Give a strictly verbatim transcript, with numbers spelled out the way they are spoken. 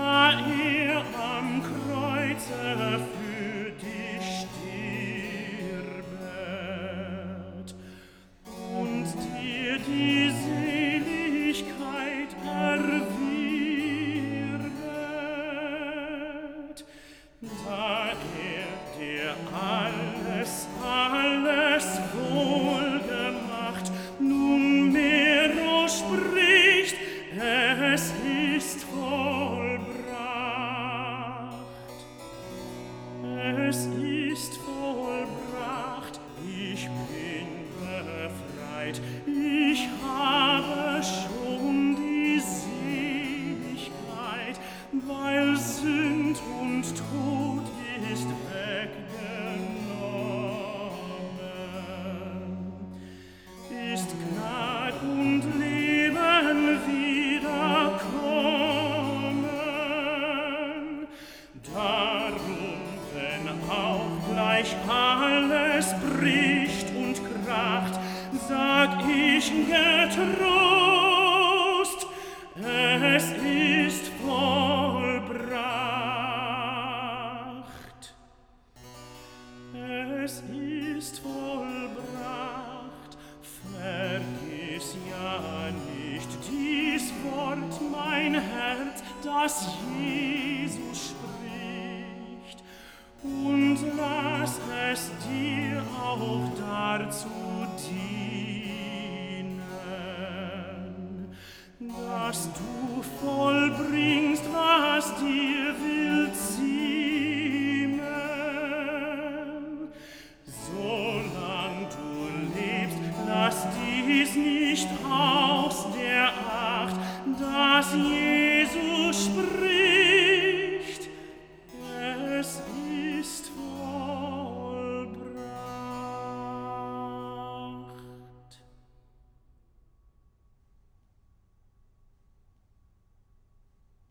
da er am Kreuze für dich stirbet und dir die Seligkeit erwirbet, da er dir alles, alles wohlgemacht, nunmehr spricht, es ist vollbracht. Es ist vollbracht, ich bin befreit, ich habe schon die Seligkeit, weil Sünd und Tod ist weggenommen. Ist Gnad und Leben wiederkommen. Darum, wenn auch gleich alles bricht und kracht, sag ich getrost, es ist vollbracht. Es ist vollbracht. Vergiss ja nicht dies Wort, mein Herz, das Jesus spricht, und lass es dir auch dazu dienen, dass du vollbringst, was dir will ziemen. Solang du lebst, lass dies nicht aus der Acht, dass